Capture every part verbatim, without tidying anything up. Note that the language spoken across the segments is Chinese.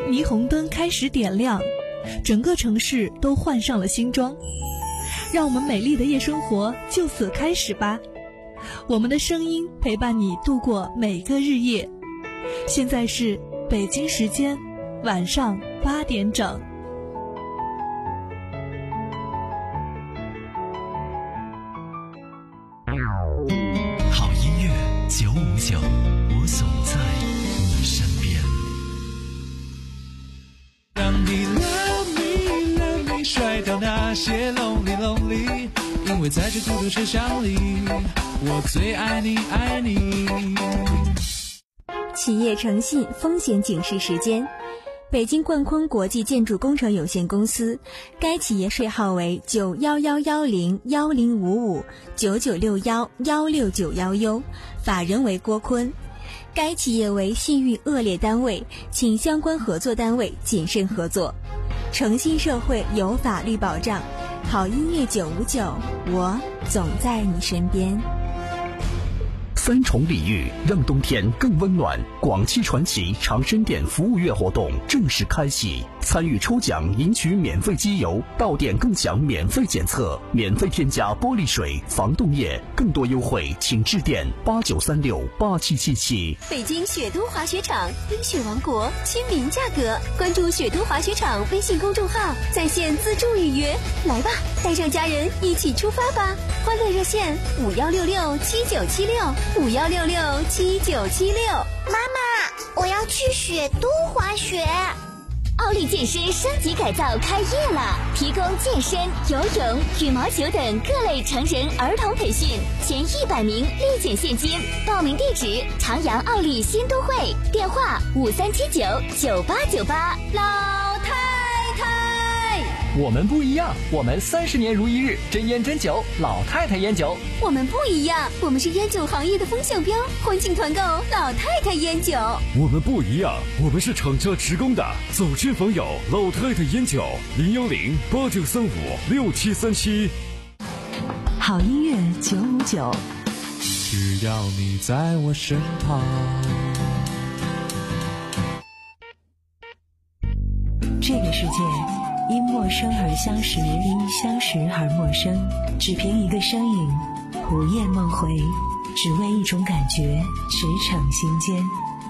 霓虹灯开始点亮，整个城市都换上了新装。让我们美丽的夜生活就此开始吧，我们的声音陪伴你度过每个日夜。现在是北京时间晚上八点整。 好音乐九五九，我总在你身边。 让你 love me love me 甩掉那些 lonely lonely， 因为在这孤独车厢里，我最爱你爱你。 企业诚信风险警示时间。北京冠坤国际建筑工程有限公司，该企业税号为九一一一零一零五五九九六一一六九一 U， 法人为郭坤。该企业为信誉恶劣单位，请相关合作单位谨慎合作。诚信社会有法律保障，好音乐九五九，我总在你身边。 三重礼遇让冬天更温暖，广汽传祺长生店服务月活动正式开启，参与抽奖赢取免费机油，到店更享免费检测，免费添加玻璃水、防冻液，更多优惠请致电八九三六八七七七。 北京雪都滑雪场，冰雪王国，亲民价格，关注雪都滑雪场微信公众号，在线自助预约，来吧，带上家人一起出发吧！欢乐热线五幺六六七九七六五幺六六七九七六。 妈妈，我要去雪都滑雪。 奥利健身升级改造开业了，提供健身、游泳、羽毛球等各类成人儿童培训，前一百名立减现金。报名地址：长阳奥利新都会，电话五三七九九八九八。老太太， 我们不一样，我们三十年如一日，真烟真酒，老太太烟酒。 我们不一样，我们是烟酒行业的风向标，欢庆团购老太太烟酒。 我们不一样，我们是厂家职工的，走亲访友，老太太烟酒，零幺零八九三五六七三七。 好音乐九五九， 只要你在我身旁。 这个世界因陌生而相识，因相识而陌生，只凭一个身影，午夜梦回，只为一种感觉，驰骋心间。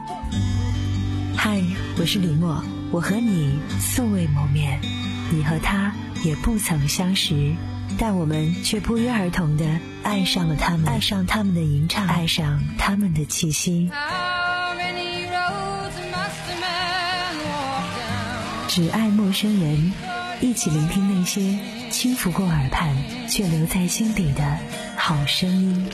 嗨，我是李默，我和你素未谋面，你和他也不曾相识，但我们却不约而同地爱上了他们，爱上他们的吟唱，爱上他们的气息。只爱陌生人，一起聆听那些轻拂过耳畔却留在心底的好声音。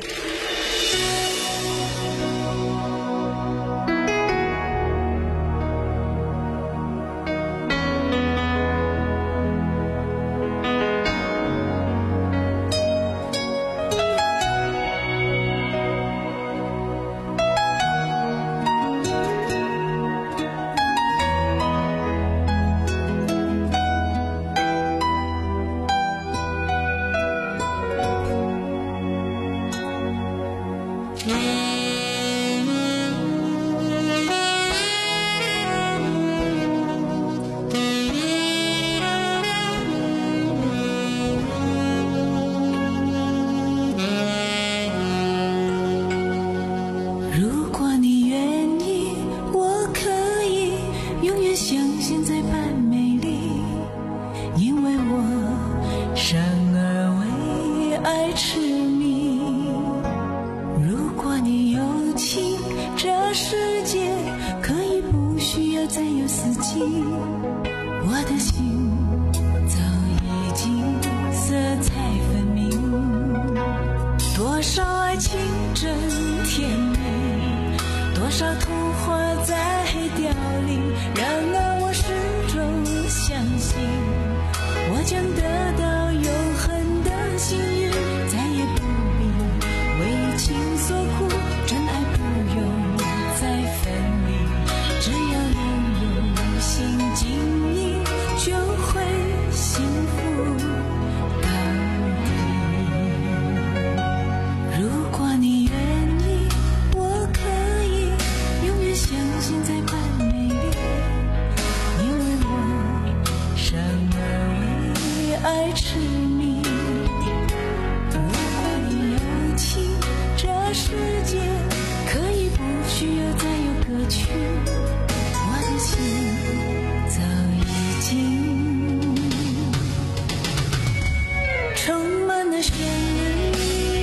相信在半美丽太痴迷。如果你有情，这世界可以不需要再有歌曲，我的心早已经充满了旋律。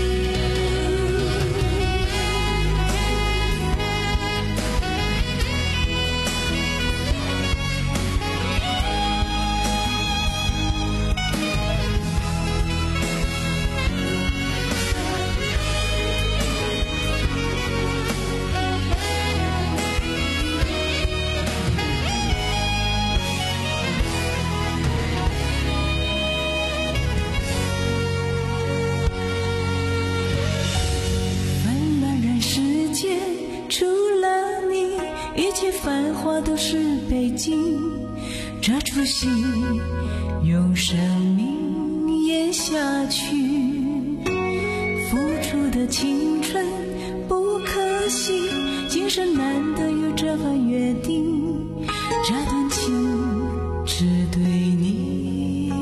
繁华都是北京，这出戏用生命演下去，付出的青春不可惜，今生难得有这番约定，这段情只对你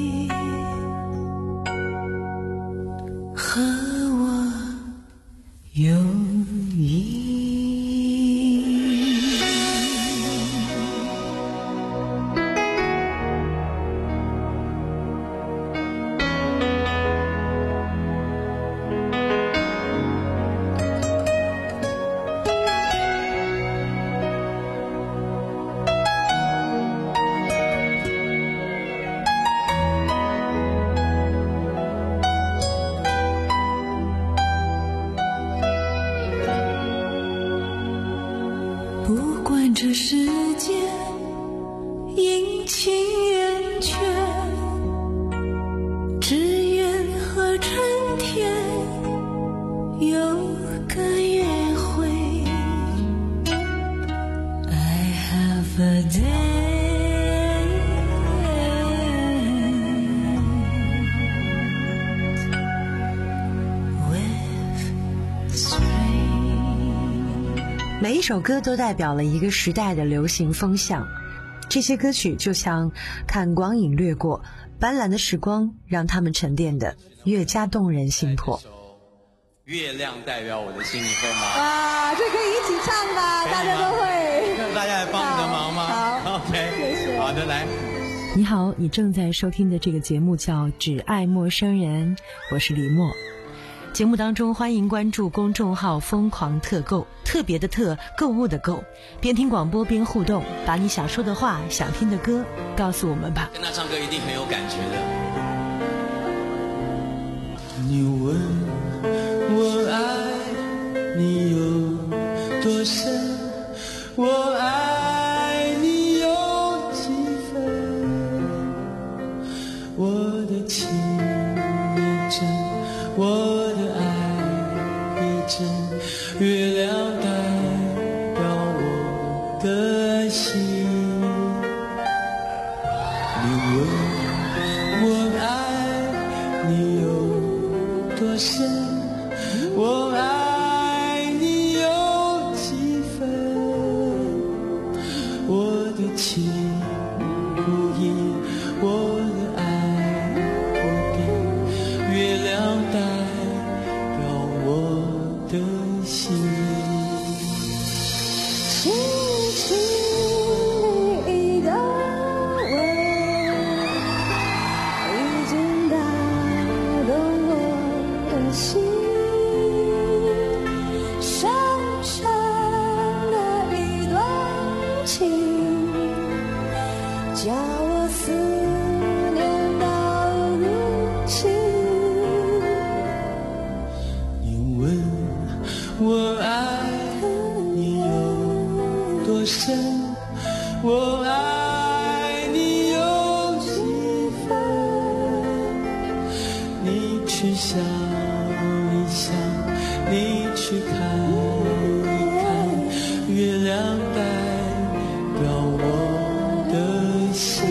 和我有意。不管这世界阴晴圆缺，只愿和春天有个约会。 I have a day with spring。 每一首歌都代表了一个时代的流行风向，这些歌曲就像看光影掠过，斑斓的时光让它们沉淀的越加动人心魄。 月亮代表我的心，你会吗？ 哇，这可以一起唱吧，大家都会。 让大家来帮你的忙吗？ 好 ，OK， 谢谢。 好的，来。 你好，你正在收听的这个节目叫《只爱陌生人》，我是李默。节目当中欢迎关注公众号疯狂特购，特别的特，购物的购，边听广播边互动，把你想说的话想听的歌告诉我们吧。 跟他唱歌一定很有感觉的。 你问我爱你有多深，我爱你有几分，我的情也真，我月亮代表我的心，你问我爱你有多深，我爱你有几分，我的情不移，我的爱不变，月亮代表我的心， 轻轻的一个吻，已经打动我的心，深深的一段情，叫我思念到如今。 你问我爱你有多深，我爱你有几分，你去想一想，你去看一看，月亮代表我的心。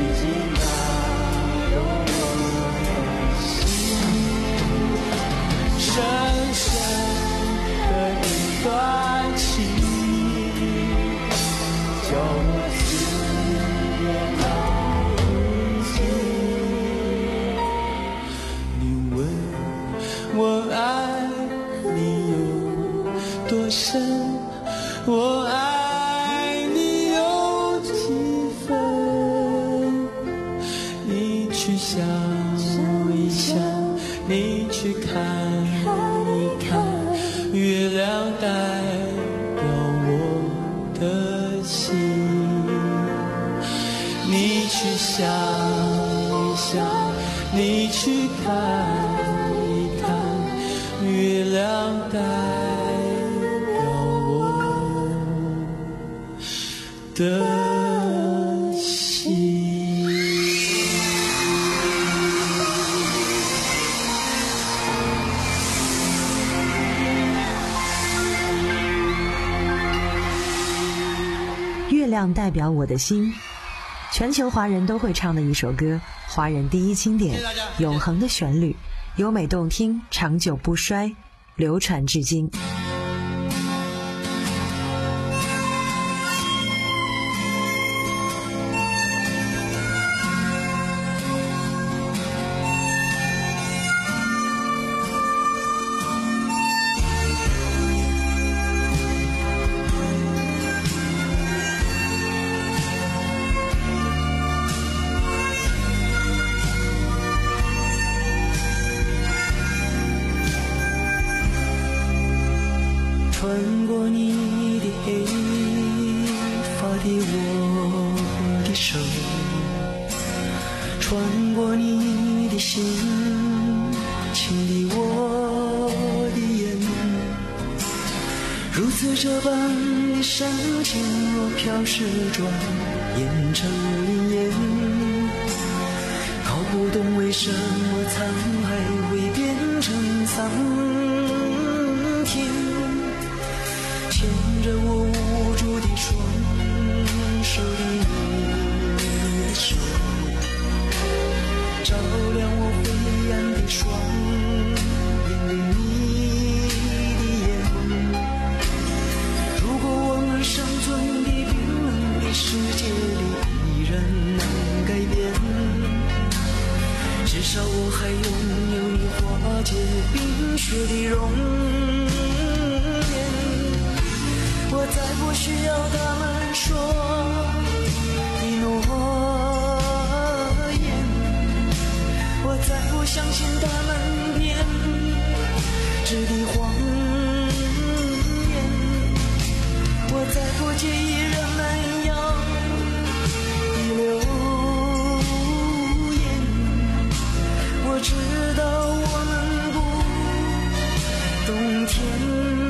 我爱你有几分，你去想一想，你去看一看，月亮代表我的心。你去想一想，你去看一看，月亮代的心。 月亮代表我的心，全球华人都会唱的一首歌，华人第一经典，永恒的旋律，优美动听，长久不衰，流传至今。 穿过你的黑发的我的手，穿过你的心情的我的眼，如此这般的深情，若飘逝转眼成云烟，搞不懂为什么沧海会变成桑田，牵着我无助的双手的你的手，照亮我灰暗的双眼的你的眼。如果我们生存的冰冷的世界里依然难改变，至少我还拥有你化解冰雪的容颜。我再不需要他们说的诺言，我再不相信他们编织的谎言，我再不介意人们要的流言，我知道我们不懂甜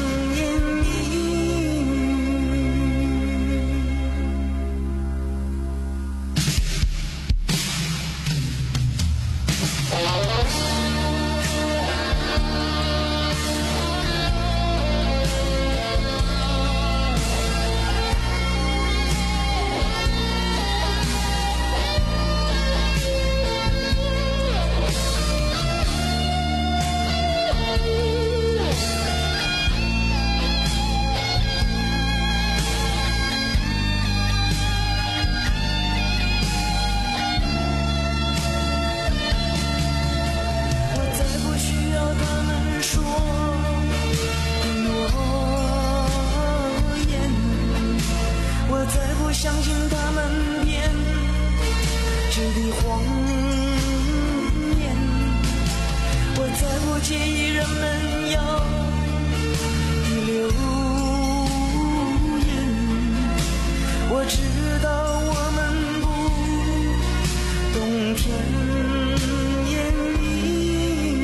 相信他们编织的谎言，我再不介意人们要的流言，我知道我们不懂甜言蜜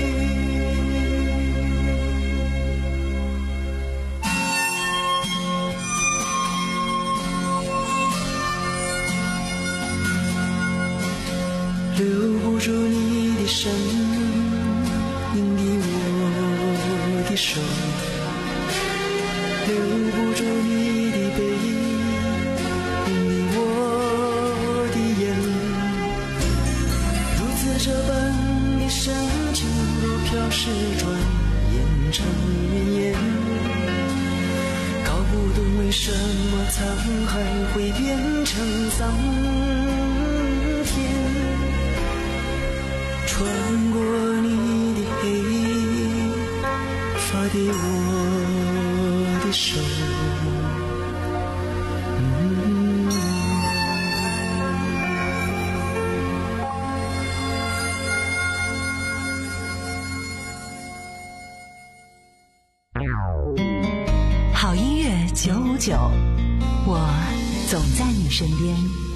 语，留不住你的身影的我的手，留不住你的背影的我的眼， 事转眼成云烟，搞不懂为什么沧海会变成桑田，穿过你的黑，发给我的手。 好音乐九五九，我总在你身边。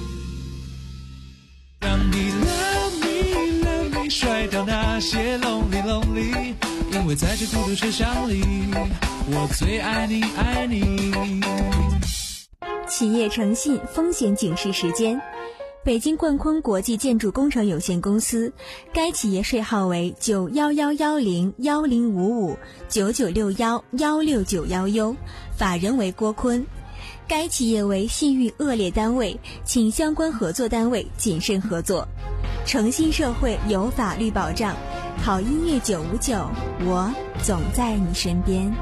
让你 love me love me 甩掉那些 lonely lonely， 因为在这孤独车厢里，我最爱你爱你。 企业诚信风险警示时间。北京冠坤国际建筑工程有限公司，该企业税号为九幺幺幺零幺零五五九九六幺幺六九幺 U， 法人为郭坤。该企业为信誉恶劣单位，请相关合作单位谨慎合作。诚信社会有法律保障，好音乐九五九，我总在你身边。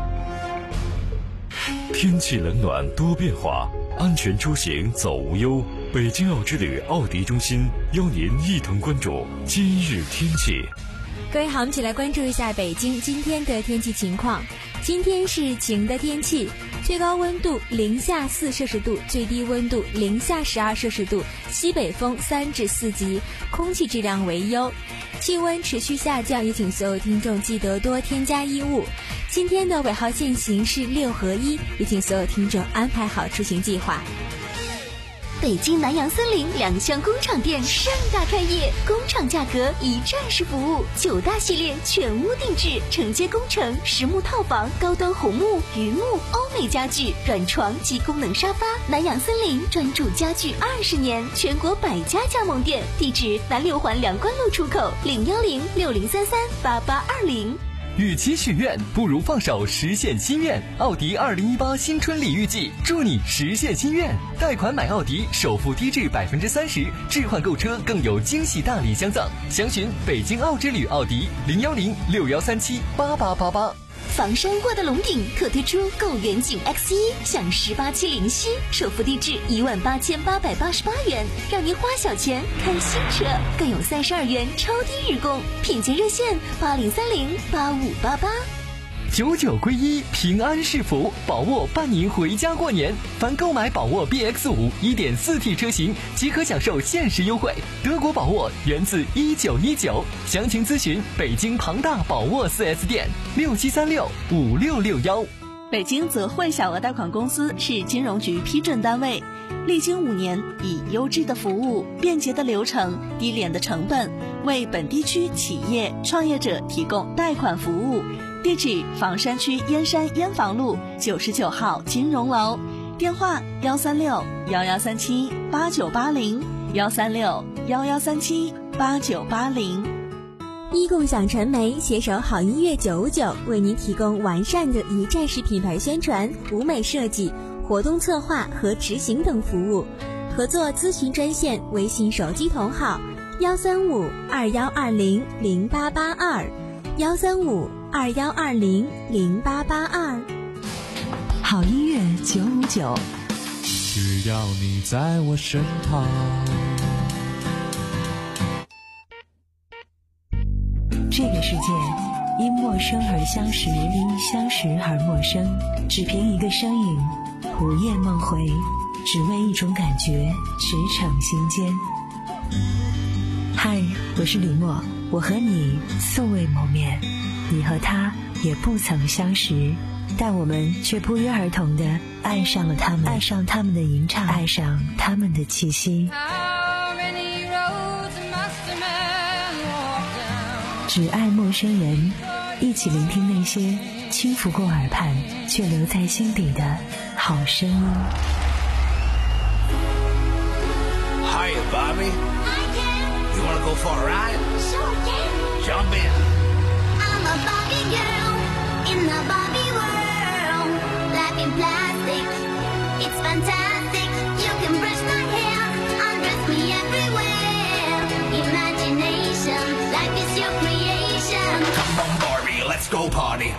天气冷暖多变化，安全出行走无忧。北京奥之旅奥迪中心邀您一同关注今日天气。 各位好，我们一起来关注一下北京今天的天气情况。今天是晴的天气，最高温度零下四摄氏度，最低温度零下十二摄氏度，西北风三至四级，空气质量为优。气温持续下降，也请所有听众记得多添加衣物。今天的尾号限行是六合一，也请所有听众安排好出行计划。 北京南洋森林两厢工厂店盛大开业，工厂价格一站式服务，九大系列全屋定制，承接工程、实木套房、高端红木、榆木、欧美家具、软床及功能沙发。南洋森林专注家具二十年，全国百家加盟店，地址南六环梁关路出口，零幺零六零三三八八二零。 与其许愿，不如放手实现心愿。奥迪二零一八新春礼遇季，祝你实现心愿。贷款买奥迪，首付低至百分之三十，置换购车更有惊喜大礼相赠。详询北京奥之旅奥迪零幺零六幺三七八八八八。 房山沃德龙鼎特推出购远景 X 一，享十八期零息，首付低至一万八千八百八十八元，让您花小钱看新车，更有三十二元超低日供，品鉴热线八零三零八五八八。 九九归一，平安是福，宝沃伴您回家过年。凡购买宝沃 B X 五 一点四 T 车型，即可享受限时优惠。德国宝沃源自一九一九，详情咨询北京庞大宝沃 四 S 店六七三六五六六幺。 北京泽汇小额贷款公司是金融局批准单位，历经五年，以优质的服务、便捷的流程、低廉的成本，为本地区企业创业者提供贷款服务。地址：房山区燕山燕房路九十九号金融楼，电话：幺三六幺幺三七八九八零，幺三六幺幺三七八九八零。 一共享传媒携手好音乐九五九，为您提供完善的一站式品牌宣传、舞美设计、活动策划和执行等服务。合作咨询专线：微信手机同号幺三五二幺二零零八八二，幺三五二幺二零零八八二。 好音乐九五九， 只要你在我身旁。 这个世界因陌生而相识，因相识而陌生，只凭一个身影，午夜梦回，只为一种感觉，驰骋心间。嗨，我是李默，我和你素未谋面，你和他也不曾相识，但我们却不约而同地爱上了他们，爱上他们的吟唱，爱上他们的气息。只爱陌生人，一起聆听那些轻拂过耳畔却留在心底的好声音。 Hiya, Bobby. Hi, Ken. You wanna go for a ride? Sure, Ken. Jump in. I'm a Barbie girl in the Barbie world. Life in plastic, it's fantastic. You can brush my hair, undress me everywhere. Imagination, life is your creation. Come on, Barbie, let's go party.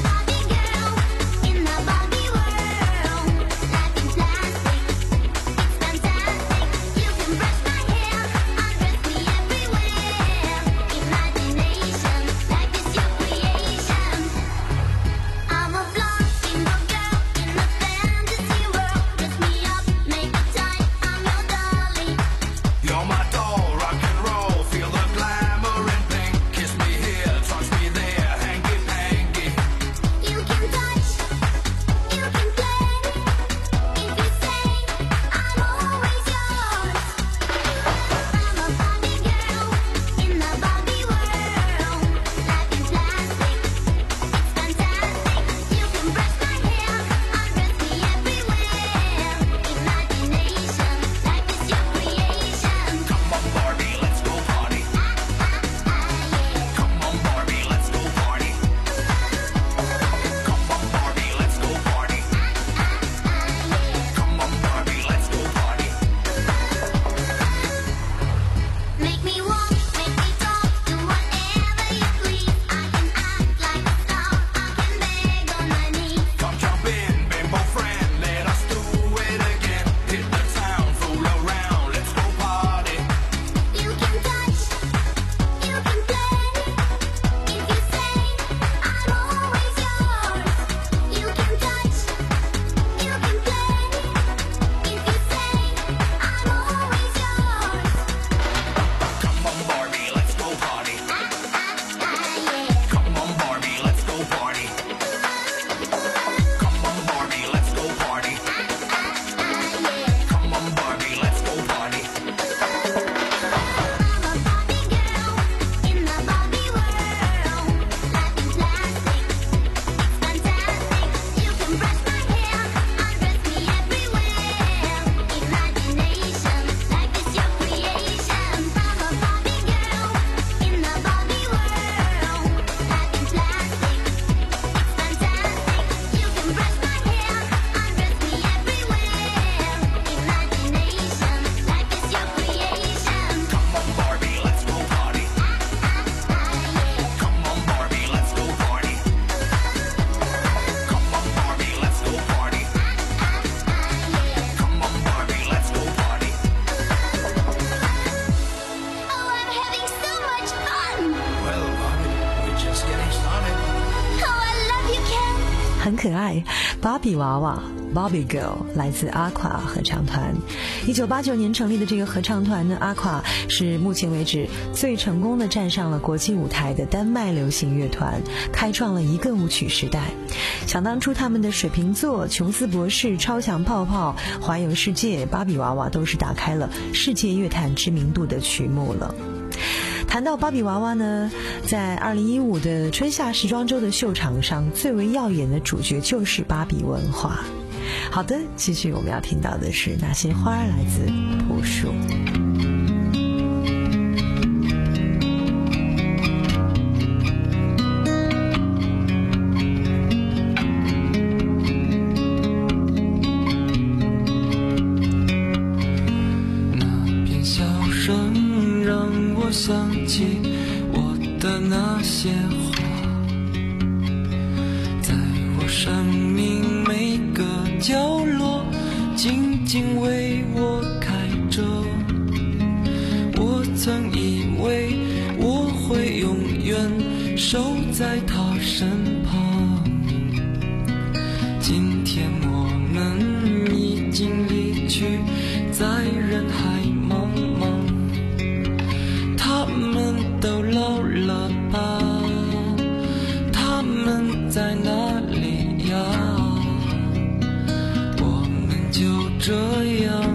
Ken 很可爱，芭比娃娃 Barbie Girl 来自 Aqua 合唱团。一九八九年成立的这个合唱团呢 Aqua 是目前为止最成功的站上了国际舞台的丹麦流行乐团，开创了一个舞曲时代。想当初他们的水瓶座、琼斯博士、超强泡泡、环游世界、芭比娃娃都是打开了世界乐坛知名度的曲目了。谈到芭比娃娃呢，在二零一五的春夏时装周的秀场上，最为耀眼的主角就是芭比文化。好的，继续我们要听到的是那些花儿来自朴树。 想起我的那些花，在我生命每个角落静静为我开着。我曾以为我会永远守在她身旁，今天我们已经离去，在人海茫茫。他们都老了吧？他们在哪里呀？我们就这样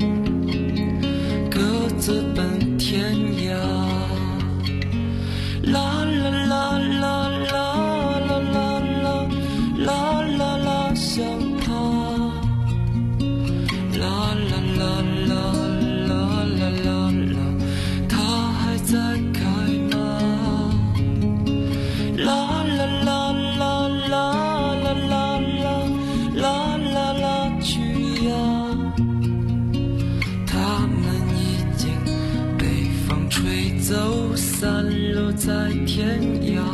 各自奔天涯。啦啦啦啦啦啦啦啦啦啦啦，想他。啦啦啦啦啦啦啦啦。在开吗？ 走，散落在天涯。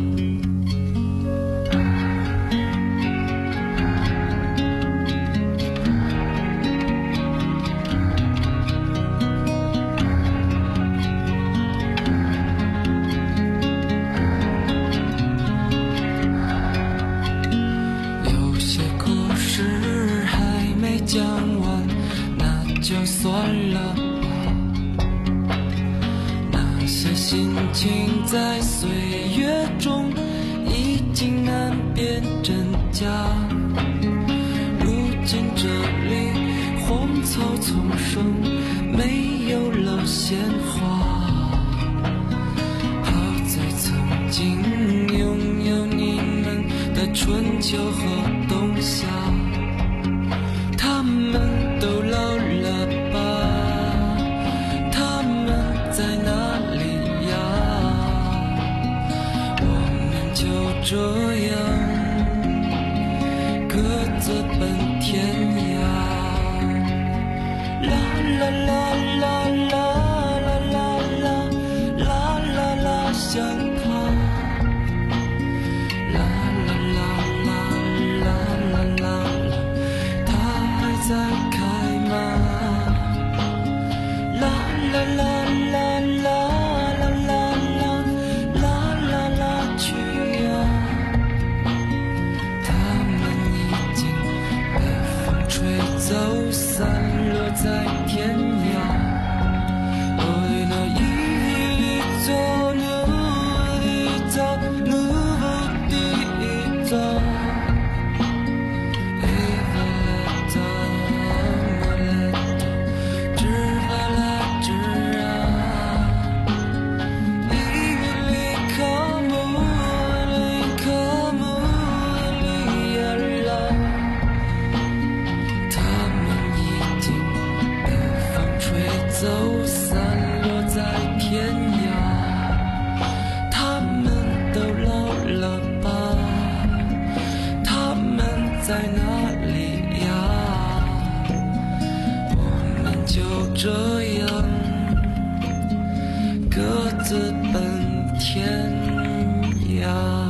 有些故事还没讲完，那就算了吧。那些心情在岁月中已经难辨真假。如今这里荒草丛生，没有了鲜花。好在曾经拥有你们的春秋和冬夏，他们都老了吧？他们在哪里呀？我们就这样各自奔天涯。啦啦啦啦啦啦啦啦啦啦啦，想他。啦啦啦啦啦啦啦啦，它还在开吗？啦啦啦啦啦啦啦啦啦啦啦去呀！它们已经被风吹走，散落在天涯。어디나 이리 저 누리 저 누리 저 이발레타 말레타 지발라 지라 이리 카무리 카무리 알라。它们已经被风吹走，散落在天涯。他们都老了吧？他们在哪里呀？我们就这样各自奔天涯。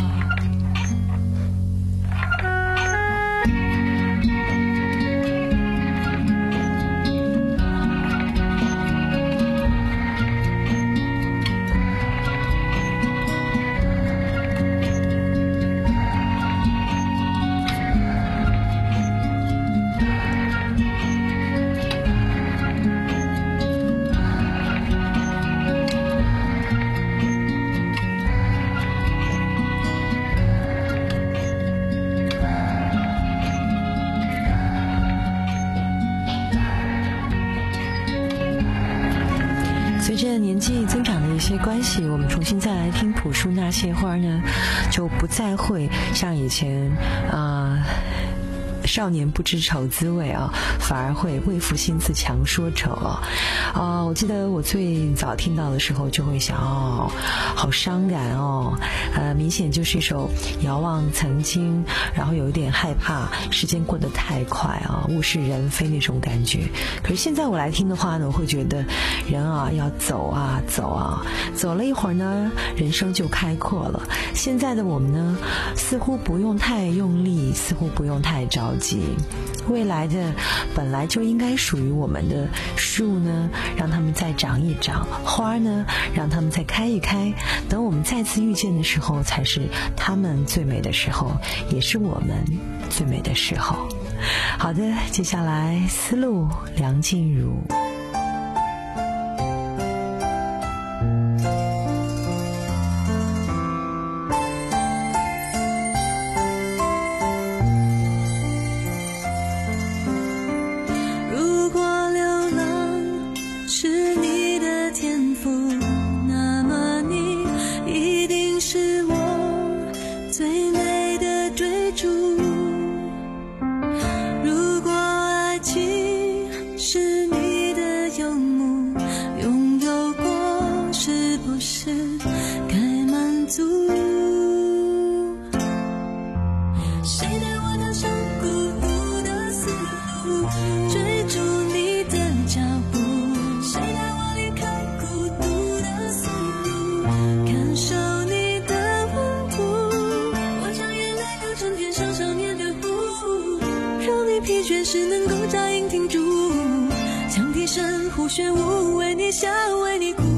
随着年纪增长的一些关系，我们重新再来听朴树那些花呢，就不再会像以前啊、呃少年不知愁滋味啊，反而会为赋新词强说愁啊。啊，我记得我最早听到的时候就会想，哦，好伤感哦，呃，明显就是一首遥望曾经，然后有一点害怕时间过得太快啊，物是人非那种感觉。可是现在我来听的话呢，我会觉得人啊要走啊走啊，走了一会儿呢，人生就开阔了。现在的我们呢，似乎不用太用力，似乎不用太着急。未来的本来就应该属于我们的树呢，让它们再长一长；花呢，让它们再开一开。等我们再次遇见的时候，才是它们最美的时候，也是我们最美的时候。好的，接下来丝路梁静茹。 追逐你的脚步，谁带我离开孤独的炫舞，为你笑，为你哭。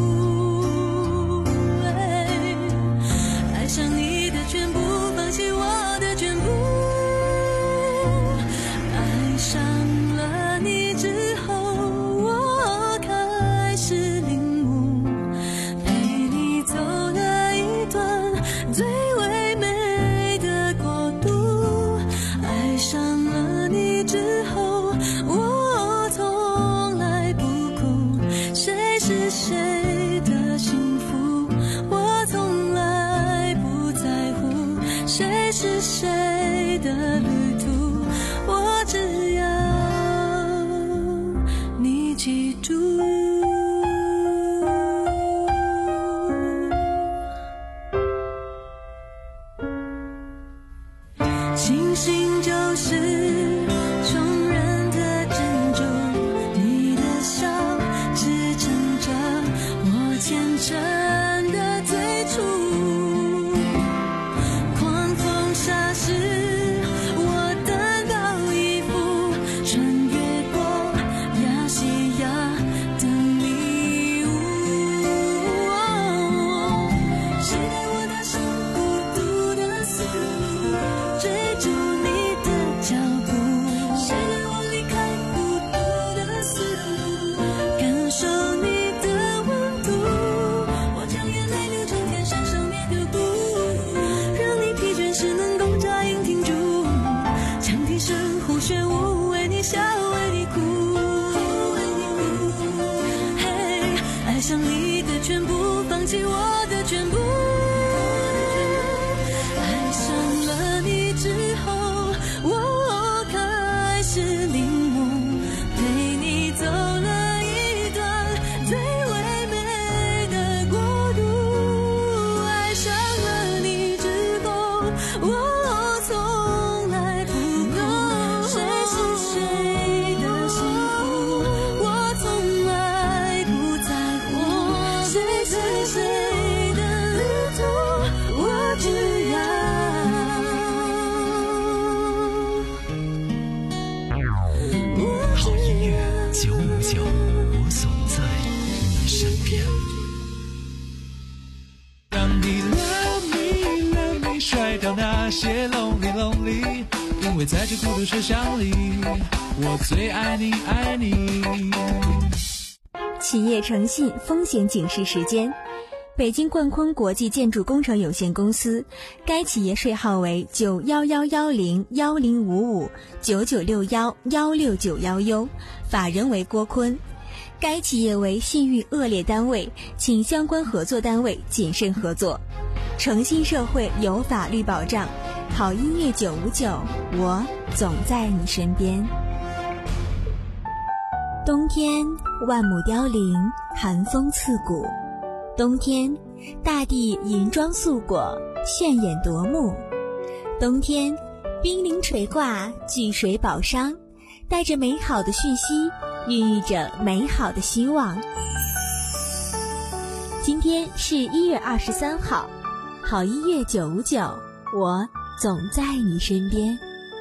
爱上你的全部，放弃我的全部。爱上了你之后，我开始领悟，陪你走了一段最唯美的国度。爱上了你之后，我从来不哭，谁是谁的幸福，我从来不在乎，谁是谁的旅途，我只要你记住。星星就是众人的珍珠，你的笑支撑着我虔诚的最初。狂风沙时，我单刀一斧，穿越过亚细亚的迷雾。谁带我踏上孤独的丝路，追逐你的脚步？谁带我离开孤独的丝路，感受你的温度？我将眼泪流成天山上面的谷，让你疲倦时能够扎营停住。羌笛声呼炫舞，为你笑，为你哭。嘿，爱上你的全部，放弃我的全部。爱上了你之后，我开始领悟，陪你走了一段最唯美的国度。爱上了你之后，我从来不懂谁是谁的幸福，我从来不在乎，谁是谁的旅途，我只要好音乐九五九，我总在你身边。 让你 love me love me 甩掉那些 lonely lonely， 因为在这孤独车厢里，我最爱你爱你。 企业诚信风险警示时间。北京冠坤国际建筑工程有限公司，该企业税号为九幺幺幺零幺零五五九九六幺幺六九幺 U， 法人为郭坤。该企业为信誉恶劣单位，请相关合作单位谨慎合作。诚信社会有法律保障，好音乐九五九，我总在你身边。冬天万亩凋零，寒风刺骨。冬天大地银装素裹，炫眼夺目。冬天冰凌垂挂，聚水宝商，带着美好的讯息，孕育着美好的希望。今天是一月二十三号，好音乐九五九，我总在你身边。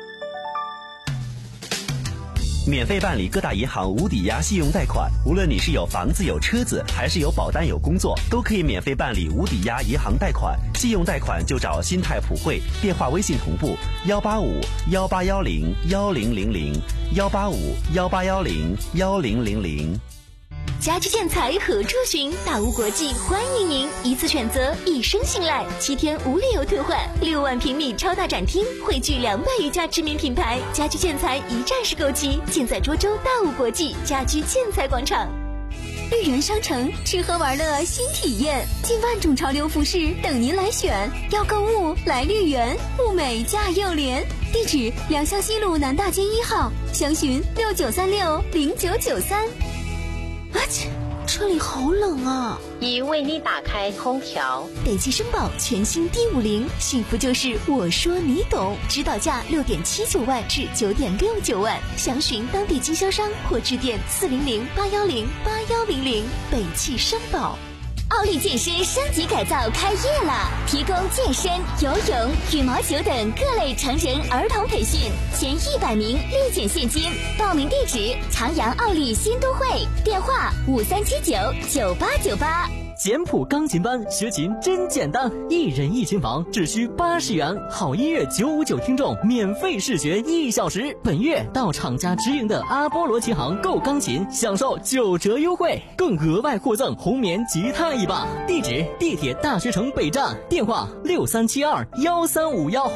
免费办理各大银行无抵押信用贷款，无论你是有房子有车子，还是有保单有工作，都可以免费办理无抵押银行贷款。信用贷款就找新泰普惠，电话微信同步幺八五幺八幺零幺零零零幺八五幺八幺零幺零零零。 家居建材何处寻？大屋国际欢迎您，一次选择，一生信赖，七天无理由退换，六万平米超大展厅，汇聚两百余家知名品牌，家居建材一站式购齐，尽在涿州大屋国际家居建材广场。绿园商城，吃喝玩乐新体验，近万种潮流服饰等您来选。要购物来绿园，物美价又廉。地址：良乡西路南大街一号，详询六九三六零九九三。啊切，这里好冷啊！ 已为你打开空调。 北汽绅宝全新 D 五零，幸福就是我说你懂，指导价六点七九万至九点六九万，详询当地经销商或致电四零零八幺零八幺零零。北汽绅宝。 奥利健身升级改造开业了，提供健身、游泳、羽毛球等各类成人儿童培训，前一百名立减现金。报名地址：长阳奥利新都会，电话五三七九九八九八。 简谱钢琴班学琴真简单，一人一琴房只需八十元，好音乐九五九听众免费试学一小时。本月到厂家直营的阿波罗琴行购钢琴，享受九折优惠，更额外获赠红棉吉他一把。地址：地铁大学城北站，电话六三七二幺三五幺。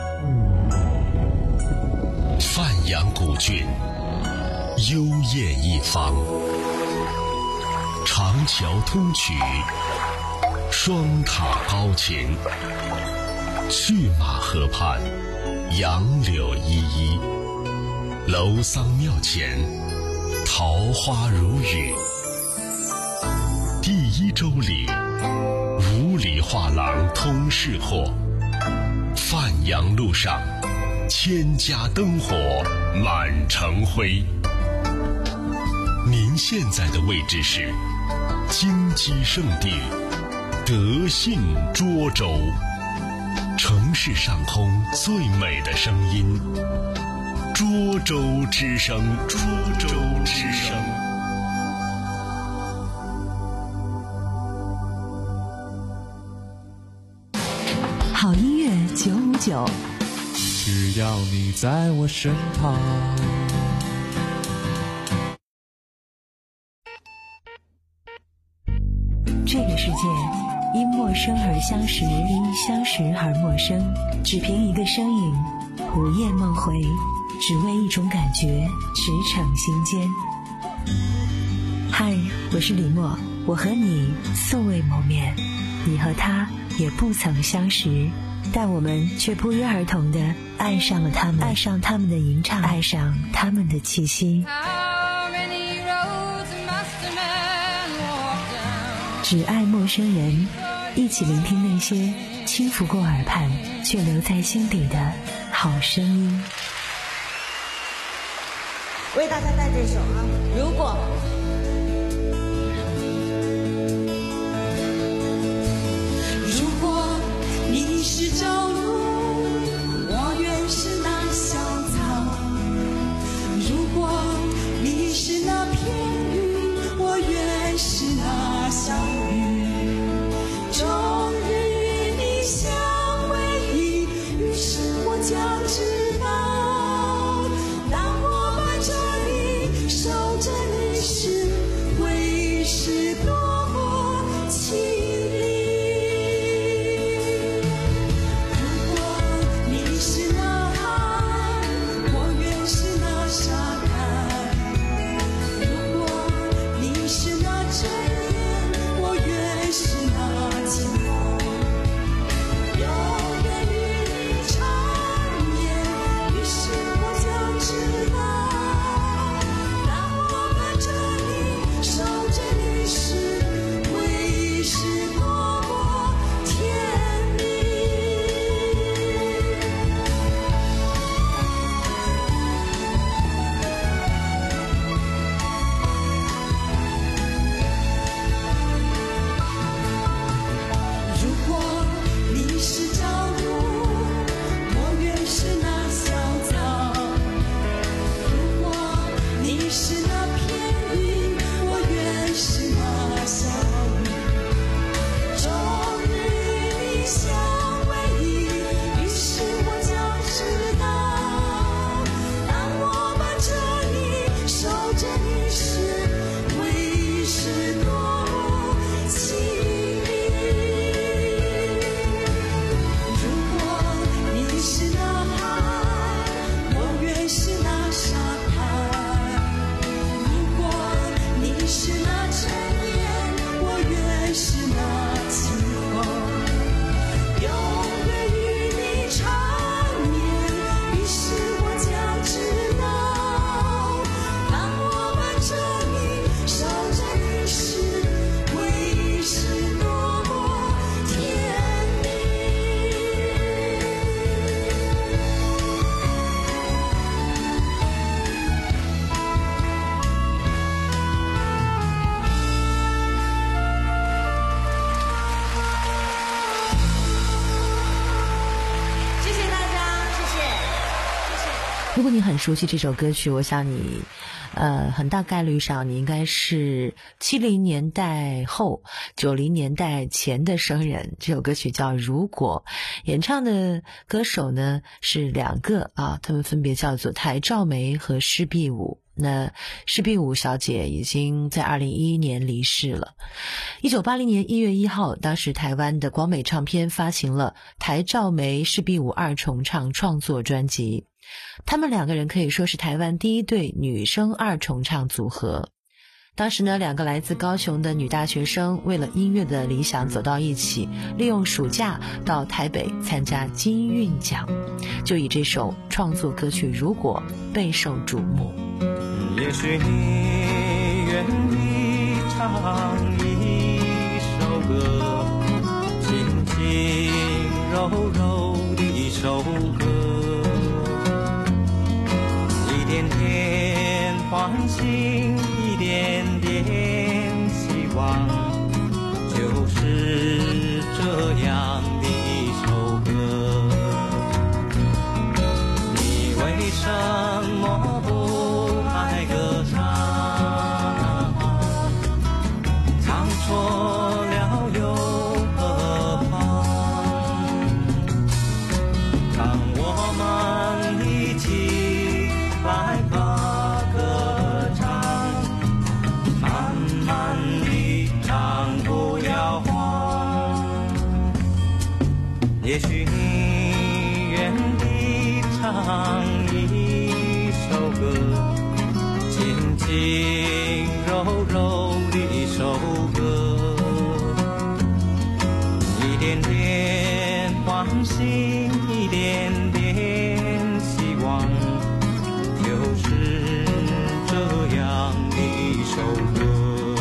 范阳古郡，幽艳一方。长桥通衢，双塔高擎，去马河畔，杨柳依依，楼桑庙前，桃花如雨。第一周里，五里画廊通市货，范阳路上，千家灯火满城辉。您现在的位置是金鸡圣地德信涿州，城市上空最美的声音，涿州之声，涿州之声。 好音乐九五九， 只要你在我身旁。 这个世界因陌生而相识，因相识而陌生，只凭一个身影，午夜梦回，只为一种感觉，驰骋心间。嗨，我是李默，我和你素未谋面，你和他也不曾相识，但我们却不约而同地爱上了他们，爱上他们的吟唱，爱上他们的气息。只爱陌生人，一起聆听那些轻拂过耳畔却留在心底的好声音。 为大家带这首啊，如果如果你是朝露，我愿是那小草；如果你是那片云，我愿是那小雨。终日与你相偎依，于是我将知道，当我伴着你，守着你。 如果你很熟悉这首歌曲，我想你呃，很大概率上你应该是七零年代后九零年代前的生人。这首歌曲叫《如果》，演唱的歌手呢是两个啊，他们分别叫做台兆梅和施碧梧。那施碧梧小姐已经在二零一一年离世了。一九八零年一月一号，当时台湾的光美唱片发行了台兆梅施碧梧二重唱创作专辑，他们两个人可以说是台湾第一对女生二重唱组合。当时呢，两个来自高雄的女大学生为了音乐的理想走到一起，利用暑假到台北参加金韵奖，就以这首创作歌曲《如果》备受瞩目。 也许你愿意唱一首歌，轻轻柔柔的一首歌，一点点欢欣，一点点希望，就是这样的一首歌。你为什么不爱歌唱？唱错了又何妨？让我们一起来把歌唱，慢慢地唱，不要慌。也许你愿意唱一首歌，轻轻柔柔的一首歌，一点点欢欣，一点点希望，就是这样的一首歌。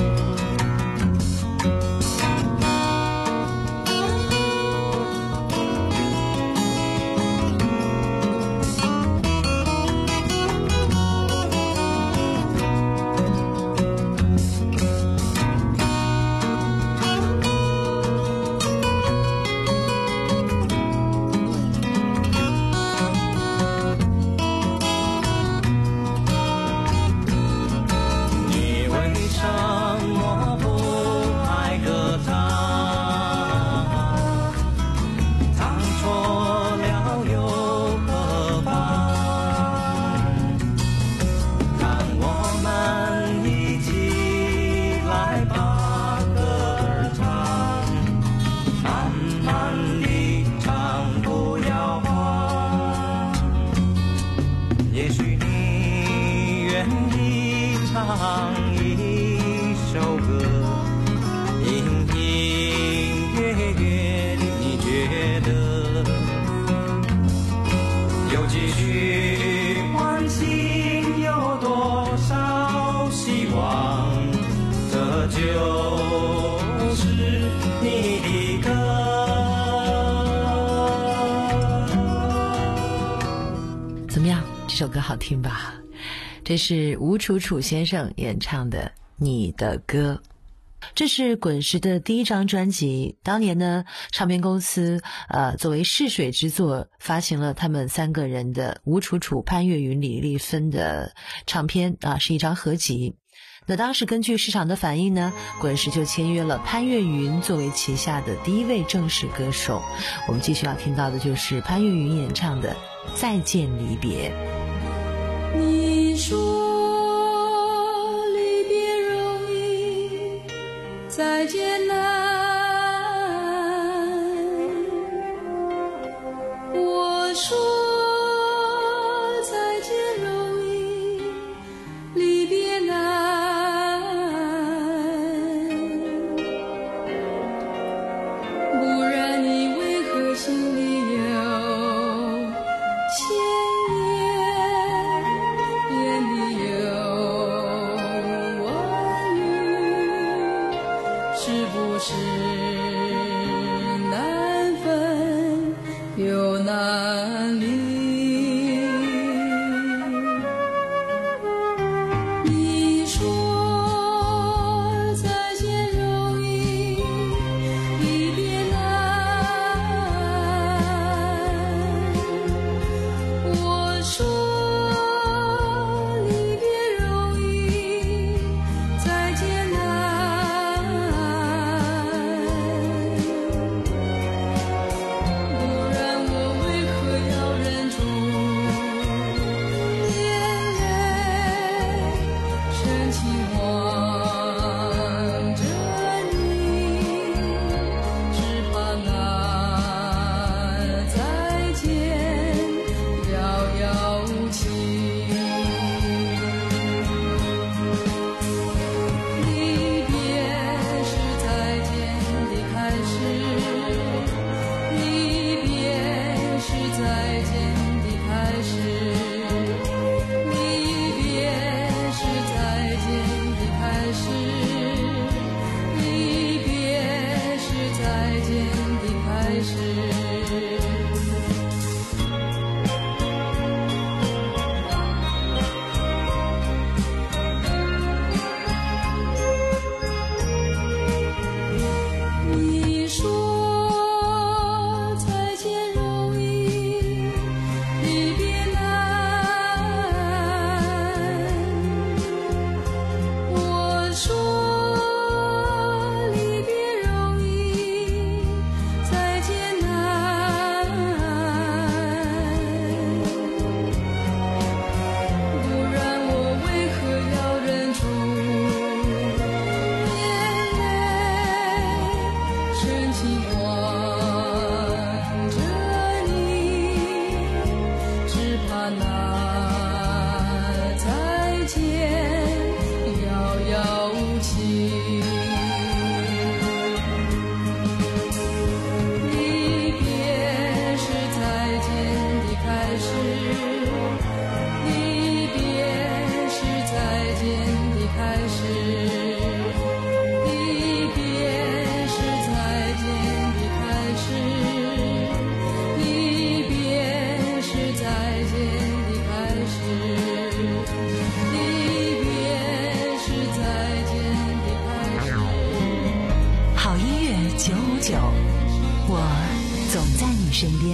这首歌好听吧？这是吴楚楚先生演唱的《你的歌》。这是滚石的第一张专辑，当年呢，唱片公司呃作为试水之作，发行了他们三个人的吴楚楚、潘越云、李丽芬的唱片啊，是一张合集。那当时根据市场的反应呢，滚石就签约了潘越云作为旗下的第一位正式歌手。我们继续要听到的就是潘越云演唱的《再见离别》。 你说离别容易，再见难，我说再见容易，离别难，不然你为何心里有牵是难分又难离，你说再见容易，离别难，我说乐九五九，我总在你身边。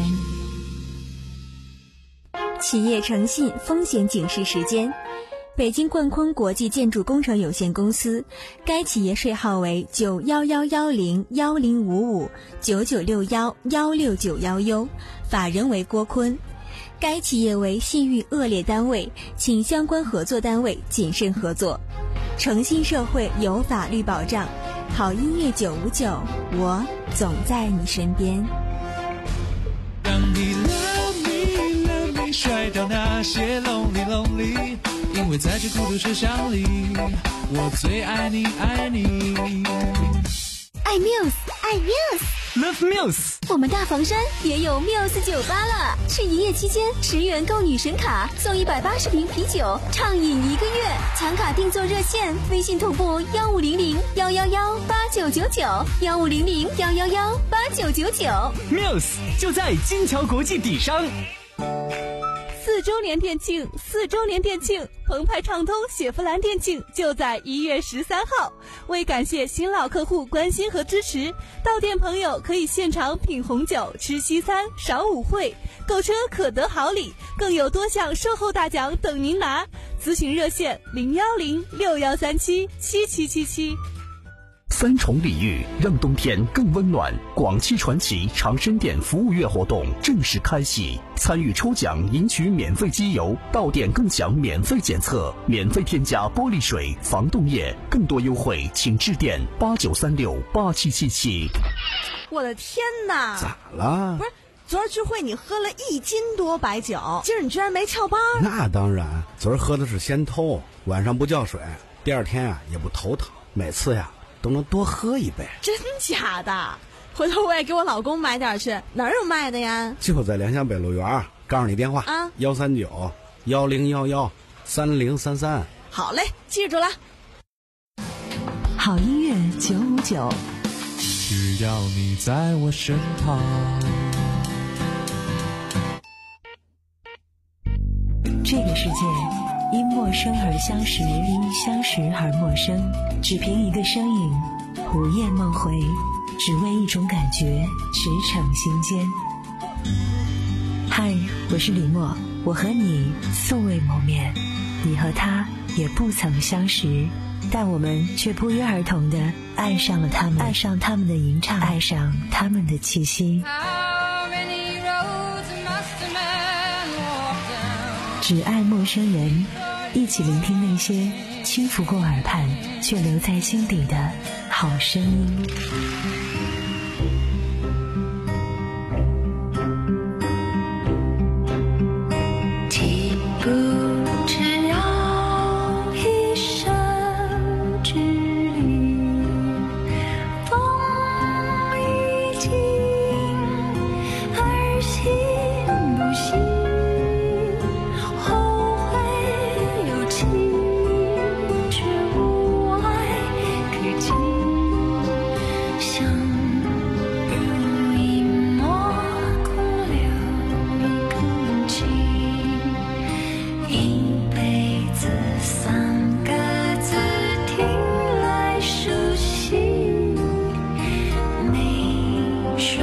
企业诚信风险警示时间。北京冠坤国际建筑工程有限公司，该企业税号为九幺幺幺零幺零五五九九六幺幺六九幺 U， 法人为郭坤。该企业为信誉恶劣单位，请相关合作单位谨慎合作。诚信社会有法律保障，好音乐九五九，我总在你身边。 让你 love me love me 甩掉那些 lonely lonely， 因为在这孤独车厢里，我最爱你爱你。 爱 Muse， 爱 Muse，Love Muse。 我们大房山也有 Muse 酒吧了，是营业期间十元购女神卡送一百八十瓶啤酒，畅饮一个月。抢卡订座热线：微信同步幺五零零幺幺幺八九九九幺五零零幺幺幺八九九九。 Muse 就在金桥国际底商。 四周年店庆，四周年店庆，澎湃畅通雪佛兰店庆就在一月十三号。为感谢新老客户关心和支持，到店朋友可以现场品红酒、吃西餐、赏舞会，购车可得好礼，更有多项售后大奖等您拿。咨询热线零幺零六幺三七七七七七。 三重礼遇让冬天更温暖，广汽传祺长生店服务月活动正式开启，参与抽奖赢取免费机油，到店更享免费检测，免费添加玻璃水、防冻液，更多优惠请致电八九三六八七七七。 我的天哪！ 咋了？ 不是，昨儿聚会你喝了一斤多白酒，今儿你居然没翘班？ 那当然，昨儿喝的是仙偷，晚上不叫水，第二天啊也不头疼，每次呀都能多喝一杯。 真假的？回头我也给我老公买点去，哪儿有卖的呀？ 就在联想北路园，告诉你电话啊， 幺三九幺零幺幺三零三三。 好嘞，记住了。 好音乐九五九， 只要你在我身旁。 这个世界因陌生而相识，因相识而陌生，只凭一个身影，午夜梦回，只为一种感觉，驰骋心间。嗨，我是李默，我和你素未谋面，你和他也不曾相识，但我们却不约而同地爱上了他们，爱上他们的吟唱，爱上他们的气息。只爱陌生人，一起聆听那些轻拂过耳畔却留在心底的好声音。 几步只要一生距离，风已经而心不息。说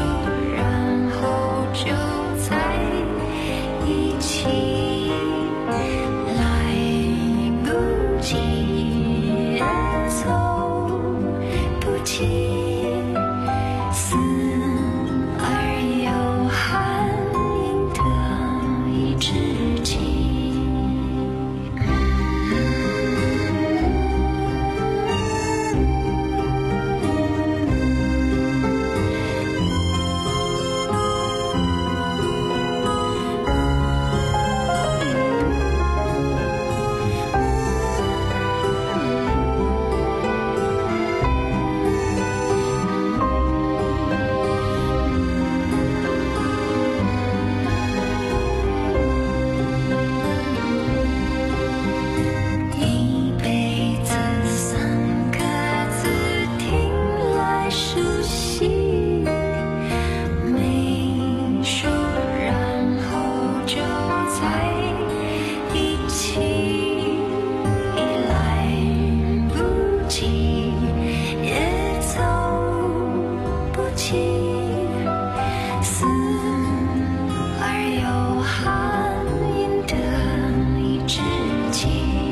气，死而又含隐的一支旗，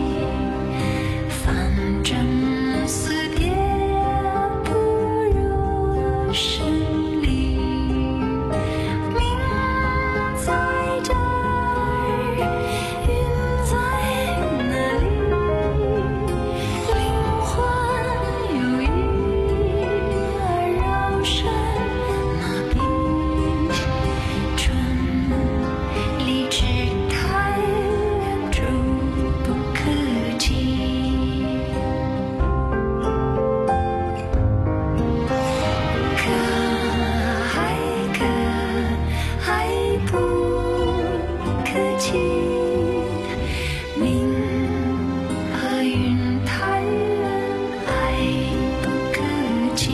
反正死别不如是离，命在这儿，云在哪里？灵魂有意而绕身麻痹，春离枝太远，触不可及。可爱可爱不可及，命和云太远，爱不可及。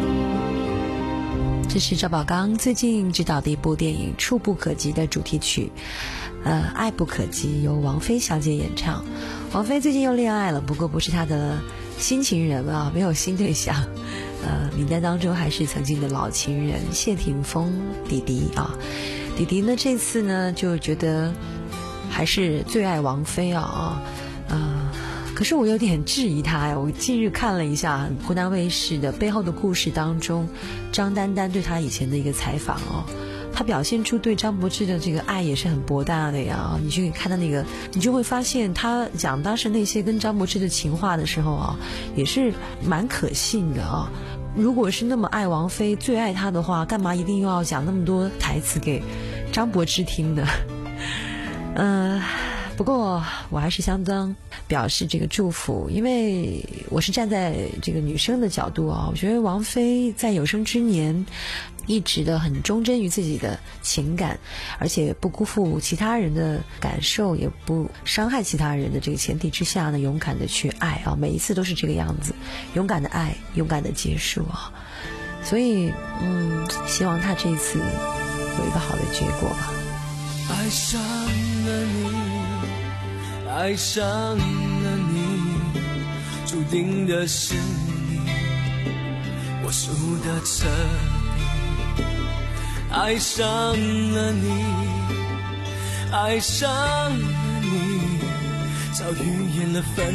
这是赵宝刚最近执导的一部电影《触不可及》的主题曲，呃，《爱不可及》由王菲小姐演唱。王菲最近又恋爱了，不过不是她的新情人啊，没有新对象。呃，名单当中还是曾经的老情人谢霆锋弟弟啊。弟弟呢，这次呢就觉得还是最爱王菲啊啊。呃可是我有点质疑他呀！我近日看了一下湖南卫视的《背后的故事》当中，张丹丹对他以前的一个采访哦，他表现出对张柏芝的这个爱也是很博大的呀。你去看他那个，你就会发现他讲当时那些跟张柏芝的情话的时候啊，也是蛮可信的啊。如果是那么爱王菲、最爱她的话，干嘛一定又要讲那么多台词给张柏芝听呢？嗯、呃。不过我还是相当表示这个祝福，因为我是站在这个女生的角度啊，我觉得王菲在有生之年一直的很忠贞于自己的情感，而且不辜负其他人的感受，也不伤害其他人的这个前提之下呢，勇敢的去爱啊，每一次都是这个样子，勇敢的爱，勇敢的结束啊。所以嗯，希望她这一次有一个好的结果吧。 爱上了你，爱上了你，注定的是你，我输得彻底。爱上了你，爱上了你，早预言了分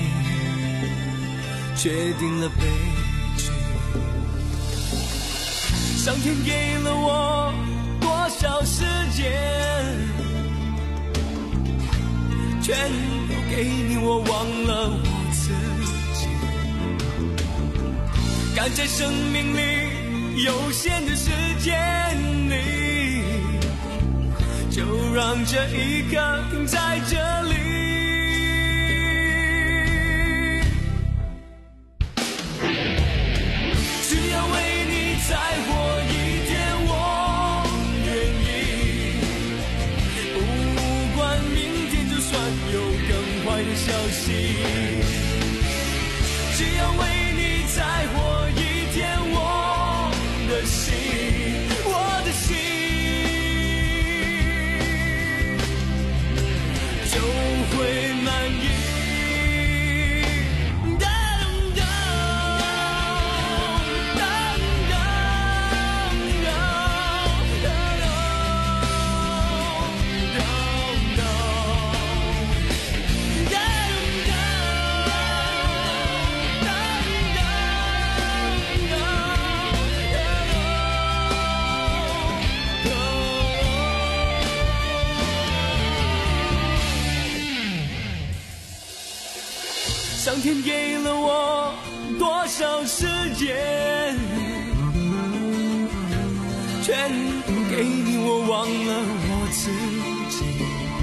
离，决定了悲剧。上天给了我多少时间，全都给你，我忘了我自己。赶在生命里有限的时间里，就让这一刻停在这里。只要为你再活一天，我愿意。不管明天就算有更坏的消息，只要为你再活一天，我的心，我的心就会满意。上天给了我多少时间，全都给你，我忘了我自己。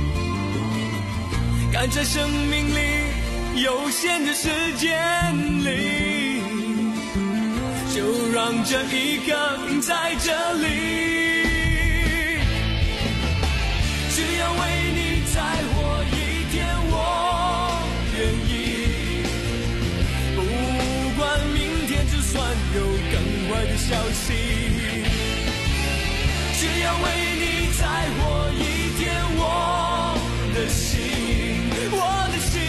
赶在生命里有限的时间里，就让这一刻停在这里。只要为你再活一天，我愿意。不管明天就算有更坏的消息，只要为你再活一天，我的心，我的心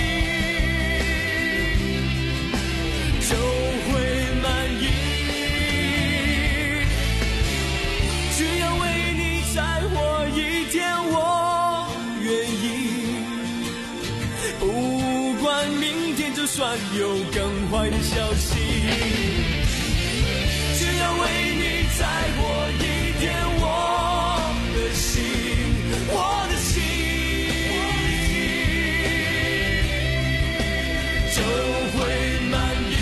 就会满意。 有更坏的消息，只要为你再活一天，我的心，我的心就会满意。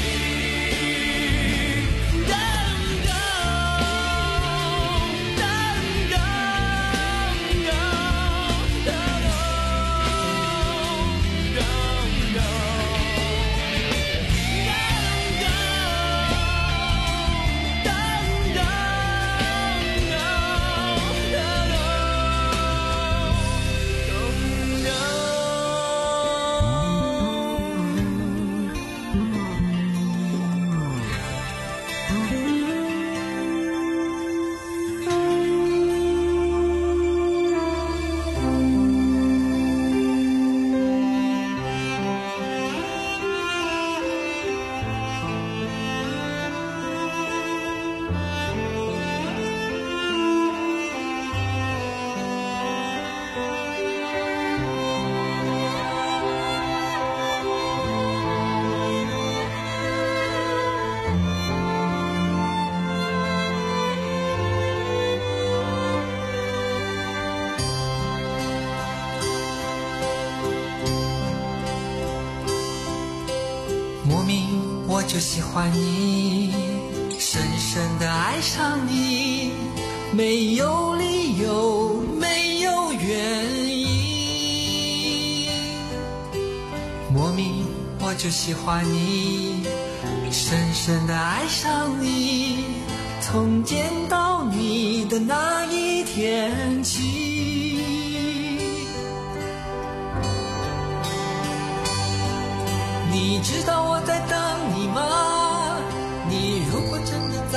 莫名我就喜欢你，深深地爱上你，没有理由，没有原因。莫名我就喜欢你，深深地爱上你，从见到你的那一天起。你知道我在等你吗？